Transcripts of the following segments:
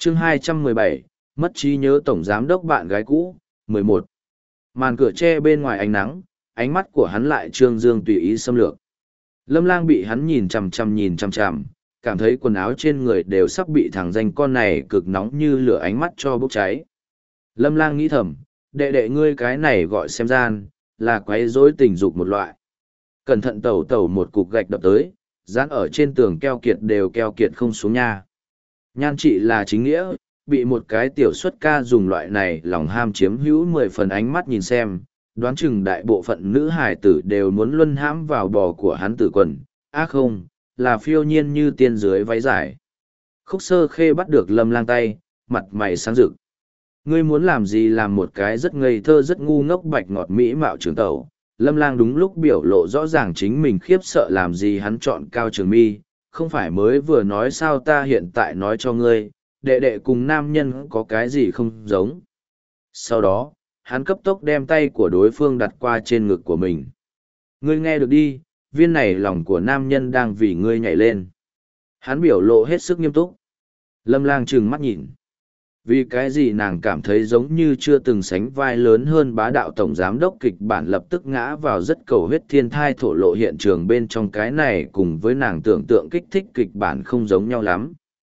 Chương 217, mất trí nhớ tổng giám đốc bạn gái cũ, 11. Màn cửa tre bên ngoài ánh nắng, ánh mắt của hắn lại trương dương tùy ý xâm lược. Lâm Lang bị hắn nhìn chằm chằm, cảm thấy quần áo trên người đều sắp bị thằng danh con này cực nóng như lửa ánh mắt cho bốc cháy. Lâm Lang nghĩ thầm, đệ đệ ngươi cái này gọi xem gian, là quấy rối tình dục một loại. Cẩn thận tẩu tẩu một cục gạch đập tới, dán ở trên tường keo kiệt đều keo kiệt không xuống nha. Nhan trị là chính nghĩa, bị một cái tiểu xuất ca dùng loại này lòng ham chiếm hữu 10 phần ánh mắt nhìn xem, đoán chừng đại bộ phận nữ hài tử đều muốn luân hãm vào bò của hắn tử quần, không, là phiêu nhiên như tiên dưới váy dài. Khúc Sơ Khê bắt được Lâm Lang tay, mặt mày sáng rực. Ngươi muốn làm gì làm một cái rất ngây thơ rất ngu ngốc bạch ngọt mỹ mạo trưởng tẩu. Lâm Lang đúng lúc biểu lộ rõ ràng chính mình khiếp sợ làm gì hắn chọn Cao Trường Mi, không phải mới vừa nói sao ta hiện tại nói cho ngươi, đệ đệ cùng nam nhân có cái gì không giống. Sau đó, hắn cấp tốc đem tay của đối phương đặt qua trên ngực của mình. Ngươi nghe được đi, viên này lòng của nam nhân đang vì ngươi nhảy lên. Hắn biểu lộ hết sức nghiêm túc. Lâm Lang trừng mắt nhìn. Vì cái gì nàng cảm thấy giống như chưa từng sánh vai lớn hơn bá đạo tổng giám đốc kịch bản lập tức ngã vào rất cầu huyết thiên thai thổ lộ hiện trường bên trong cái này cùng với nàng tưởng tượng kích thích kịch bản không giống nhau lắm.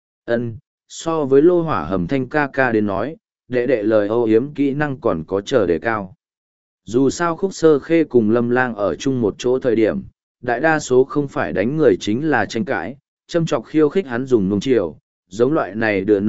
So với lô hỏa hầm thanh ca ca đến nói, đệ đệ lời âu yếm kỹ năng còn có chờ đề cao. Dù sao Khúc Sơ Khê cùng Lâm Lang ở chung một chỗ thời điểm, đại đa số không phải đánh người chính là tranh cãi, châm chọc khiêu khích hắn dùng nung chiều. Giống loại này đưa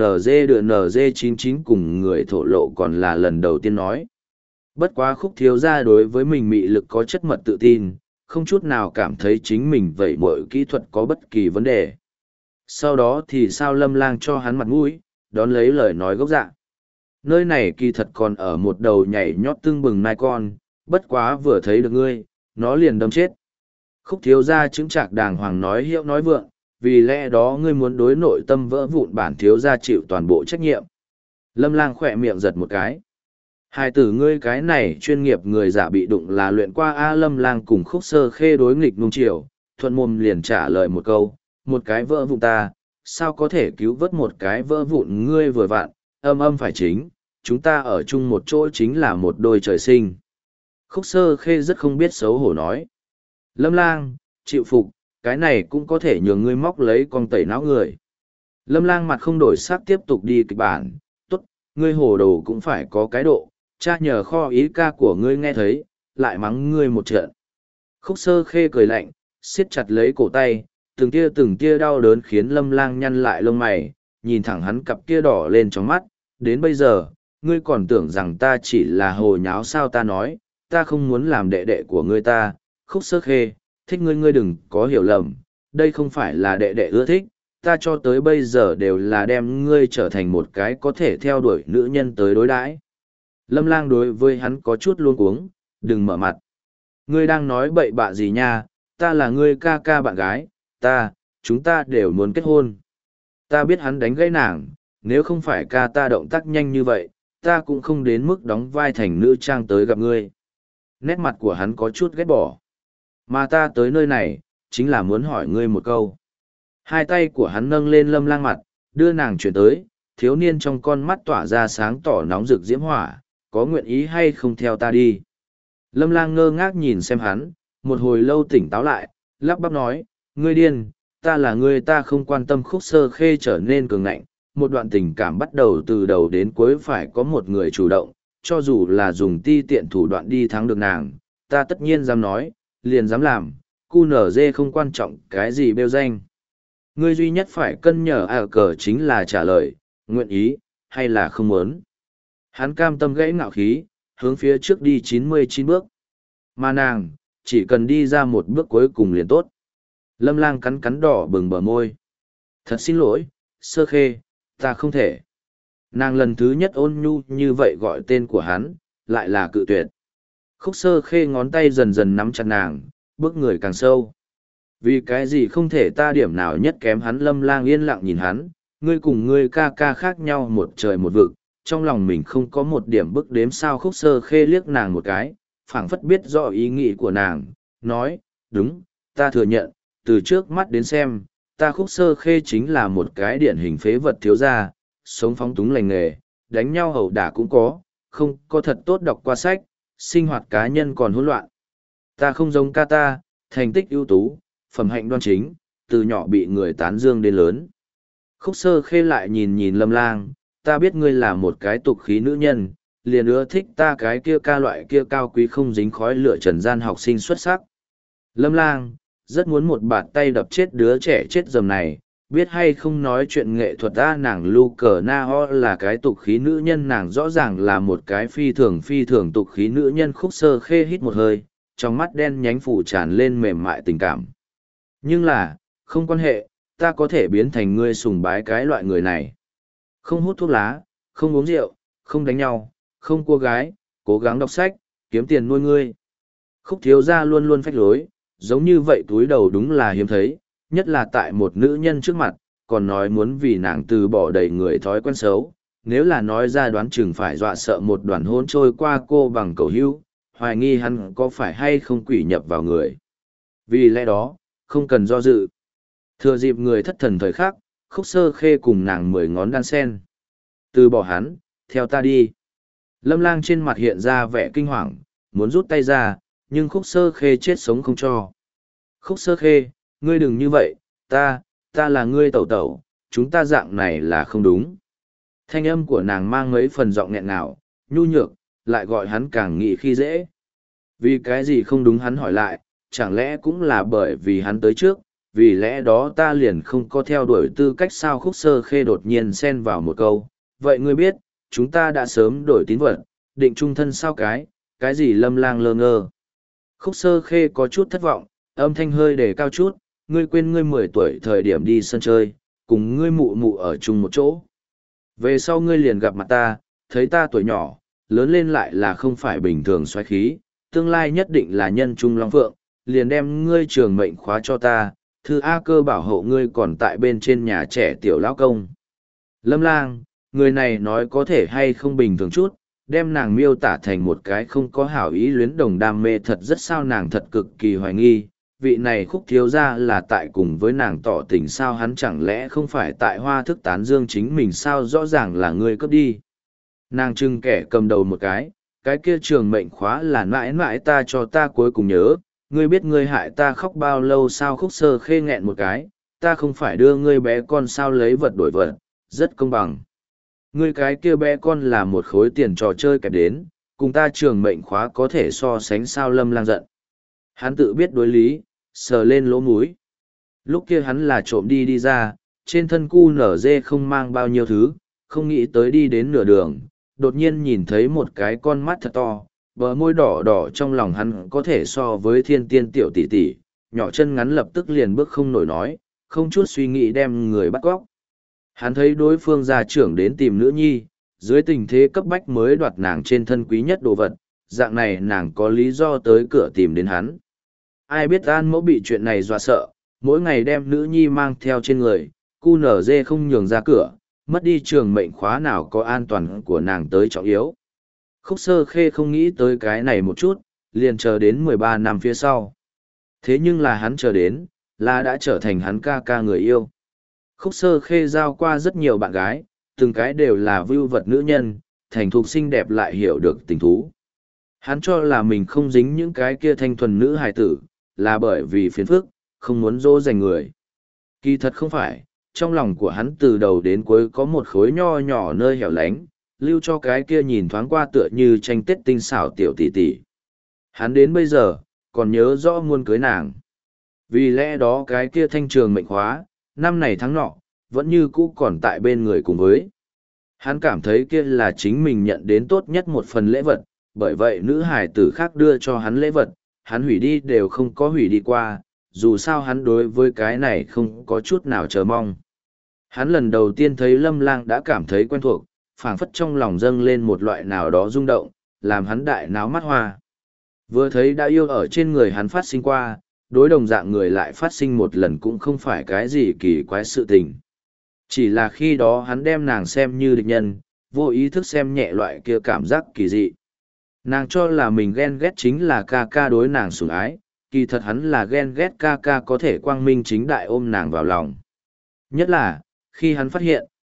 NG99 cùng người thổ lộ còn là lần đầu tiên nói. Bất quá Khúc thiếu gia đối với mình mị lực có chất mật tự tin, không chút nào cảm thấy chính mình vậy mọi kỹ thuật có bất kỳ vấn đề. Sau đó thì sao Lâm Lang cho hắn mặt mũi, đón lấy lời nói gốc dạ. Nơi này kỳ thật còn ở một đầu nhảy nhót tưng bừng nai con, bất quá vừa thấy được ngươi, nó liền đâm chết. Khúc thiếu gia chứng trạc đàng hoàng nói hiệu nói vượng, vì lẽ đó ngươi muốn đối nội tâm vỡ vụn bản thiếu gia chịu toàn bộ trách nhiệm. Lâm Lang khỏe miệng giật một cái. Hai tử ngươi cái này chuyên nghiệp người giả bị đụng là luyện qua A. Lâm Lang cùng Khúc Sơ Khê đối nghịch nung chiều, thuận mồm liền trả lời một câu, một cái vỡ vụn ta, sao có thể cứu vớt một cái vỡ vụn ngươi vừa vặn, âm phải chính, chúng ta ở chung một chỗ chính là một đôi trời sinh. Khúc Sơ Khê rất không biết xấu hổ nói. Lâm Lang, chịu phục, cái này cũng có thể nhường ngươi móc lấy con tẩy não người. Lâm Lang mặt không đổi sắc tiếp tục đi kịch bản, tốt, ngươi hồ đồ cũng phải có cái độ, cha nhờ kho ý ca của ngươi nghe thấy, lại mắng ngươi một trận. Khúc Sơ Khê cười lạnh, siết chặt lấy cổ tay, từng tia đau đớn khiến Lâm Lang nhăn lại lông mày, nhìn thẳng hắn cặp kia đỏ lên trong mắt, đến bây giờ, ngươi còn tưởng rằng ta chỉ là hồ nháo sao ta nói, ta không muốn làm đệ đệ của ngươi ta, Khúc Sơ Khê, thích ngươi đừng có hiểu lầm, đây không phải là đệ đệ ưa thích, ta cho tới bây giờ đều là đem ngươi trở thành một cái có thể theo đuổi nữ nhân tới đối đãi. Lâm Lang đối với hắn có chút luống cuống, đừng mở mặt. Ngươi đang nói bậy bạ gì nha, ta là ngươi ca ca bạn gái, chúng ta đều muốn kết hôn. Ta biết hắn đánh gãy nàng, nếu không phải ca ta động tác nhanh như vậy, ta cũng không đến mức đóng vai thành nữ trang tới gặp ngươi. Nét mặt của hắn có chút ghét bỏ. Mà ta tới nơi này, chính là muốn hỏi ngươi một câu. Hai tay của hắn nâng lên Lâm Lang mặt, đưa nàng chuyển tới, thiếu niên trong con mắt tỏa ra sáng tỏ nóng rực diễm hỏa, có nguyện ý hay không theo ta đi. Lâm Lang ngơ ngác nhìn xem hắn, một hồi lâu tỉnh táo lại, lắp bắp nói, ngươi điên, ta là ngươi ta không quan tâm. Khúc Sơ Khê trở nên cường ngạnh, một đoạn tình cảm bắt đầu từ đầu đến cuối phải có một người chủ động, cho dù là dùng ti tiện thủ đoạn đi thắng được nàng, ta tất nhiên dám nói, liền dám làm, QNZ không quan trọng cái gì bêu danh. Ngươi duy nhất phải cân nhở cờ chính là trả lời, nguyện ý, hay là không muốn. Hắn cam tâm gãy ngạo khí, hướng phía trước đi 99 bước. Mà nàng, chỉ cần đi ra một bước cuối cùng liền tốt. Lâm Lang cắn cắn đỏ bừng bờ môi. Thật xin lỗi, Sơ Khê, ta không thể. Nàng lần thứ nhất ôn nhu như vậy gọi tên của hắn, lại là cự tuyệt. Khúc Sơ Khê ngón tay dần dần nắm chặt nàng, bước người càng sâu. Vì cái gì không thể ta điểm nào nhất kém hắn. Lâm Lang yên lặng nhìn hắn, ngươi cùng ngươi ca ca khác nhau một trời một vực, trong lòng mình không có một điểm bức đếm sao. Khúc Sơ Khê liếc nàng một cái, phảng phất biết rõ ý nghĩ của nàng, nói, đúng, ta thừa nhận, từ trước mắt đến xem, ta Khúc Sơ Khê chính là một cái điển hình phế vật thiếu gia, sống phóng túng lành nghề, đánh nhau ẩu đả cũng có, không có thật tốt đọc qua sách, sinh hoạt cá nhân còn hỗn loạn. Ta không giống ca ta, thành tích ưu tú, phẩm hạnh đoan chính, từ nhỏ bị người tán dương đến lớn. Khúc Sơ Khê lại nhìn nhìn Lâm Lang, ta biết ngươi là một cái tục khí nữ nhân, liền ưa thích ta cái kia ca loại kia cao quý không dính khói lửa trần gian học sinh xuất sắc. Lâm Lang, rất muốn một bạt tay đập chết đứa trẻ chết dầm này, biết hay không nói chuyện nghệ thuật ta nàng Lu Cờ Na Ho là cái tục khí nữ nhân, nàng rõ ràng là một cái phi thường tục khí nữ nhân. Khúc Sơ Khê hít một hơi, trong mắt đen nhánh phủ tràn lên mềm mại tình cảm. Nhưng là, không quan hệ, ta có thể biến thành ngươi sùng bái cái loại người này. Không hút thuốc lá, không uống rượu, không đánh nhau, không cua gái, cố gắng đọc sách, kiếm tiền nuôi ngươi. Khúc thiếu gia luôn luôn phách lối, giống như vậy túi đầu đúng là hiếm thấy, nhất là tại một nữ nhân trước mặt, còn nói muốn vì nàng từ bỏ đầy người thói quen xấu. Nếu là nói ra đoán chừng phải dọa sợ một đoàn hôn trôi qua cô bằng cầu hưu, hoài nghi hắn có phải hay không quỷ nhập vào người. Vì lẽ đó, không cần do dự. Thừa dịp người thất thần thời khắc, Khúc Sơ Khê cùng nàng 10 ngón đan sen. Từ bỏ hắn, theo ta đi. Lâm Lang trên mặt hiện ra vẻ kinh hoàng, muốn rút tay ra, nhưng Khúc Sơ Khê chết sống không cho. Khúc Sơ Khê, ngươi đừng như vậy, ta là ngươi tẩu tẩu, chúng ta dạng này là không đúng. Thanh âm của nàng mang mấy phần giọng nghẹn ngào, nhu nhược, lại gọi hắn càng nghĩ khi dễ. Vì cái gì không đúng hắn hỏi lại, chẳng lẽ cũng là bởi vì hắn tới trước, vì lẽ đó ta liền không có theo đuổi tư cách sao. Khúc Sơ Khê đột nhiên xen vào một câu, vậy ngươi biết, chúng ta đã sớm đổi tín vật, định chung thân sao cái gì. Lâm Lang lơ ngơ. Khúc Sơ Khê có chút thất vọng, âm thanh hơi đề cao chút, ngươi quên ngươi 10 tuổi thời điểm đi sân chơi, cùng ngươi mụ mụ ở chung một chỗ. Về sau ngươi liền gặp mặt ta, thấy ta tuổi nhỏ, lớn lên lại là không phải bình thường xoáy khí, tương lai nhất định là nhân trung long phượng, liền đem ngươi trường mệnh khóa cho ta, thư A Cơ bảo hộ ngươi còn tại bên trên nhà trẻ tiểu lão công. Lâm Lang, người này nói có thể hay không bình thường chút, đem nàng miêu tả thành một cái không có hảo ý luyến đồng đam mê thật rất sao. Nàng thật cực kỳ hoài nghi, vị này Khúc thiếu gia là tại cùng với nàng tỏ tình sao, hắn chẳng lẽ không phải tại hoa thức tán dương chính mình sao, rõ ràng là ngươi cướp đi. Nàng trưng kẻ cầm đầu một cái kia trường mệnh khóa là mãi mãi ta cho ta cuối cùng nhớ, ngươi biết ngươi hại ta khóc bao lâu sao. Khúc Sơ Khê nghẹn một cái, ta không phải đưa ngươi bé con sao, lấy vật đổi vật, rất công bằng. Ngươi cái kia bé con là một khối tiền trò chơi kẹp đến, cùng ta trường mệnh khóa có thể so sánh sao. Lâm Lang giận. Hắn tự biết đối lý, sờ lên lỗ mũi. Lúc kia hắn là trộm đi ra, trên thân cu nở dê không mang bao nhiêu thứ, không nghĩ tới đi đến nửa đường, đột nhiên nhìn thấy một cái con mắt thật to, bờ môi đỏ đỏ, trong lòng hắn có thể so với thiên tiên tiểu tỷ tỷ, nhỏ chân ngắn lập tức liền bước không nổi nói, không chút suy nghĩ đem người bắt cóc. Hắn thấy đối phương gia trưởng đến tìm nữ nhi, dưới tình thế cấp bách mới đoạt nàng trên thân quý nhất đồ vật, dạng này nàng có lý do tới cửa tìm đến hắn. Ai biết An Mẫu bị chuyện này dọa sợ, mỗi ngày đem nữ nhi mang theo trên người, cu nở dê không nhường ra cửa, mất đi trường mệnh khóa nào có an toàn của nàng tới trọng yếu. Khúc Sơ Khê không nghĩ tới cái này một chút, liền chờ đến 13 năm phía sau. Thế nhưng là hắn chờ đến, là đã trở thành hắn ca ca người yêu. Khúc Sơ Khê giao qua rất nhiều bạn gái, từng cái đều là vưu vật nữ nhân, thành thục xinh đẹp lại hiểu được tình thú. Hắn cho là mình không dính những cái kia thanh thuần nữ hài tử, là bởi vì phiền phức, không muốn dỗ dành người. Kỳ thật không phải, trong lòng của hắn từ đầu đến cuối có một khối nho nhỏ nơi hẻo lánh, lưu cho cái kia nhìn thoáng qua tựa như tranh tết tinh xảo tiểu tỷ tỷ. Hắn đến bây giờ, còn nhớ rõ muôn cưới nàng. Vì lẽ đó cái kia thanh trường mệnh khóa, năm này tháng nọ, vẫn như cũ còn tại bên người cùng với. Hắn cảm thấy kia là chính mình nhận đến tốt nhất một phần lễ vật, bởi vậy nữ hài tử khác đưa cho hắn lễ vật, hắn hủy đi đều không có hủy đi qua, dù sao hắn đối với cái này không có chút nào chờ mong. Hắn lần đầu tiên thấy Lâm Lang đã cảm thấy quen thuộc, phảng phất trong lòng dâng lên một loại nào đó rung động, làm hắn đại náo mắt hoa. Vừa thấy đã yêu ở trên người hắn phát sinh qua, đối đồng dạng người lại phát sinh một lần cũng không phải cái gì kỳ quái sự tình. Chỉ là khi đó hắn đem nàng xem như địch nhân, vô ý thức xem nhẹ loại kia cảm giác kỳ dị. Nàng cho là mình ghen ghét chính là ca ca đối nàng sủng ái, kỳ thật hắn là ghen ghét ca ca có thể quang minh chính đại ôm nàng vào lòng. Nhất là, khi hắn phát hiện,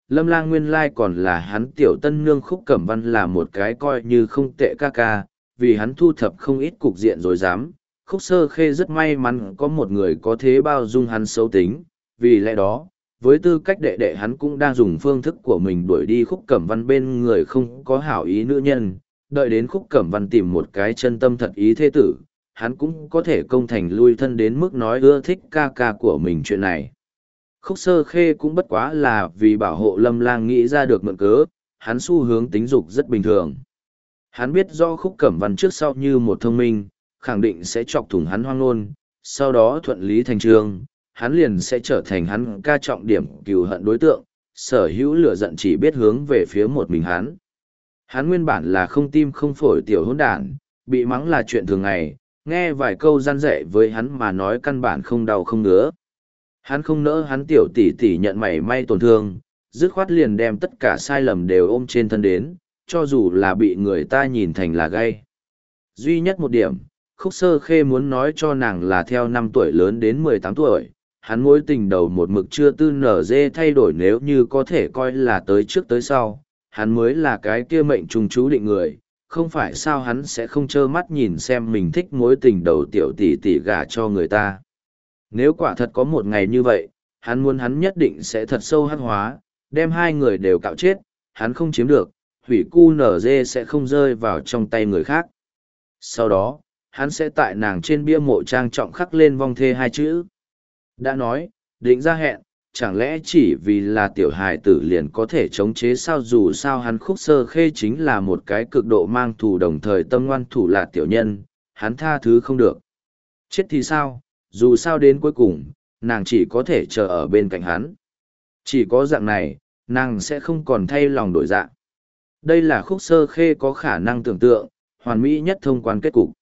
Lâm Lang nguyên lai còn là hắn tiểu tân nương Khúc Cẩm Văn là một cái coi như không tệ ca ca, vì hắn thu thập không ít cục diện rồi dám. Khúc Sơ Khê rất may mắn có một người có thế bao dung hắn xấu tính, vì lẽ đó, với tư cách đệ đệ hắn cũng đang dùng phương thức của mình đuổi đi Khúc Cẩm Văn bên người không có hảo ý nữ nhân, đợi đến Khúc Cẩm Văn tìm một cái chân tâm thật ý thế tử, hắn cũng có thể công thành lui thân đến mức nói ưa thích ca ca của mình chuyện này. Khúc Sơ Khê cũng bất quá là vì bảo hộ Lâm Lang nghĩ ra được mượn cớ, hắn xu hướng tính dục rất bình thường. Hắn biết do Khúc Cẩm Văn trước sau như một thông minh, khẳng định sẽ chọc thủng hắn hoang ngôn, sau đó thuận lý thành trương, hắn liền sẽ trở thành hắn ca trọng điểm cừu hận đối tượng, sở hữu lửa giận chỉ biết hướng về phía một mình hắn. Hắn nguyên bản là không tim không phổi tiểu hỗn đản, bị mắng là chuyện thường ngày, nghe vài câu răn dạy với hắn mà nói căn bản không đau không ngứa. Hắn không nỡ hắn tiểu tỷ tỷ nhận mảy may tổn thương, dứt khoát liền đem tất cả sai lầm đều ôm trên thân đến, cho dù là bị người ta nhìn thành là gay. Duy nhất một điểm, Khúc Sơ Khê muốn nói cho nàng là theo 5 tuổi lớn đến 18 tuổi, hắn mối tình đầu một mực chưa tư nở dê thay đổi, nếu như có thể coi là tới trước tới sau, hắn mới là cái kia mệnh trùng chú định người, không phải sao hắn sẽ không trơ mắt nhìn xem mình thích mối tình đầu tiểu tỷ tỷ gả cho người ta. Nếu quả thật có một ngày như vậy, hắn muốn hắn nhất định sẽ thật sâu hắc hóa, đem hai người đều cạo chết, hắn không chiếm được, hủy cu nở dê sẽ không rơi vào trong tay người khác. Sau đó, hắn sẽ tại nàng trên bia mộ trang trọng khắc lên vong thê hai chữ. Đã nói, định ra hẹn, chẳng lẽ chỉ vì là tiểu hài tử liền có thể chống chế sao, dù sao hắn Khúc Sơ Khê chính là một cái cực độ mang thù đồng thời tâm ngoan thủ là tiểu nhân, hắn tha thứ không được. Chết thì sao, dù sao đến cuối cùng, nàng chỉ có thể chờ ở bên cạnh hắn. Chỉ có dạng này, nàng sẽ không còn thay lòng đổi dạng. Đây là Khúc Sơ Khê có khả năng tưởng tượng, hoàn mỹ nhất thông quan kết cục.